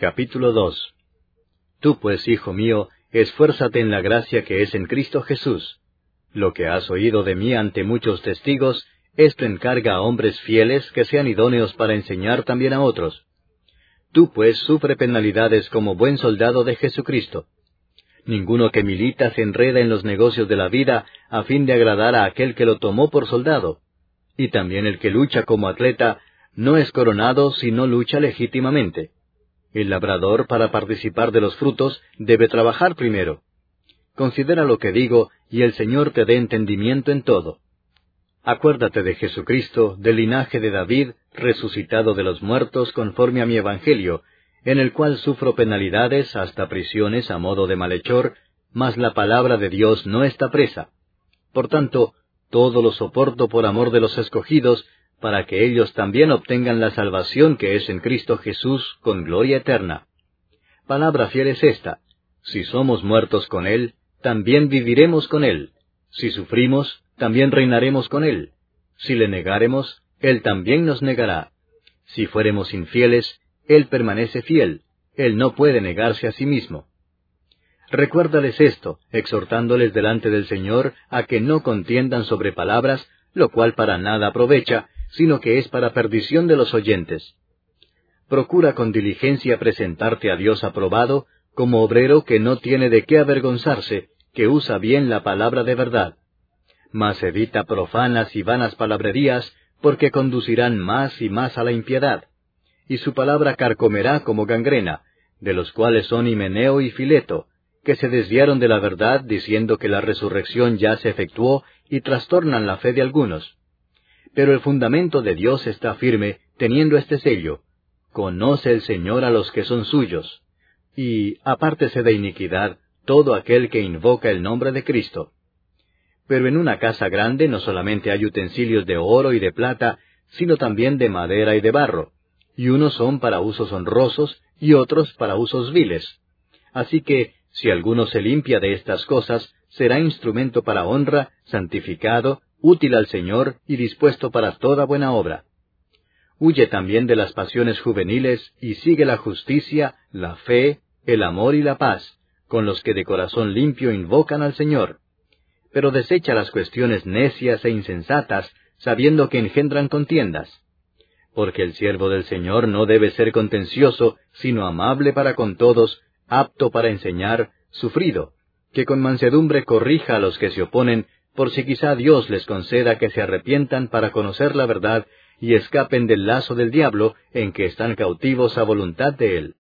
Capítulo 2. Tú pues, hijo mío, esfuérzate en la gracia que es en Cristo Jesús. Lo que has oído de mí ante muchos testigos, esto encarga a hombres fieles que sean idóneos para enseñar también a otros. Tú pues sufre penalidades como buen soldado de Jesucristo. Ninguno que milita se enreda en los negocios de la vida a fin de agradar a aquel que lo tomó por soldado. Y también el que lucha como atleta no es coronado si no lucha legítimamente. El labrador, para participar de los frutos, debe trabajar primero. Considera lo que digo, y el Señor te dé entendimiento en todo. Acuérdate de Jesucristo, del linaje de David, resucitado de los muertos conforme a mi evangelio, en el cual sufro penalidades hasta prisiones a modo de malhechor, mas la palabra de Dios no está presa. Por tanto, todo lo soporto por amor de los escogidos, para que ellos también obtengan la salvación que es en Cristo Jesús con gloria eterna. Palabra fiel es esta: si somos muertos con Él, también viviremos con Él. Si sufrimos, también reinaremos con Él. Si le negáremos, Él también nos negará. Si fuéremos infieles, Él permanece fiel. Él no puede negarse a sí mismo. Recuérdales esto, exhortándoles delante del Señor a que no contiendan sobre palabras, lo cual para nada aprovecha, sino que es para perdición de los oyentes. Procura con diligencia presentarte a Dios aprobado, como obrero que no tiene de qué avergonzarse, que usa bien la palabra de verdad. Mas evita profanas y vanas palabrerías, porque conducirán más y más a la impiedad. Y su palabra carcomerá como gangrena, de los cuales son Himeneo y Fileto, que se desviaron de la verdad diciendo que la resurrección ya se efectuó y trastornan la fe de algunos. Pero el fundamento de Dios está firme, teniendo este sello: conoce el Señor a los que son suyos. Y apártese de iniquidad todo aquel que invoca el nombre de Cristo. Pero en una casa grande no solamente hay utensilios de oro y de plata, sino también de madera y de barro, y unos son para usos honrosos y otros para usos viles. Así que, si alguno se limpia de estas cosas, será instrumento para honra, santificado, útil al Señor y dispuesto para toda buena obra. Huye también de las pasiones juveniles y sigue la justicia, la fe, el amor y la paz, con los que de corazón limpio invocan al Señor. Pero desecha las cuestiones necias e insensatas, sabiendo que engendran contiendas. Porque el siervo del Señor no debe ser contencioso, sino amable para con todos, apto para enseñar, sufrido, que con mansedumbre corrija a los que se oponen, por si quizá Dios les conceda que se arrepientan para conocer la verdad y escapen del lazo del diablo en que están cautivos a voluntad de él.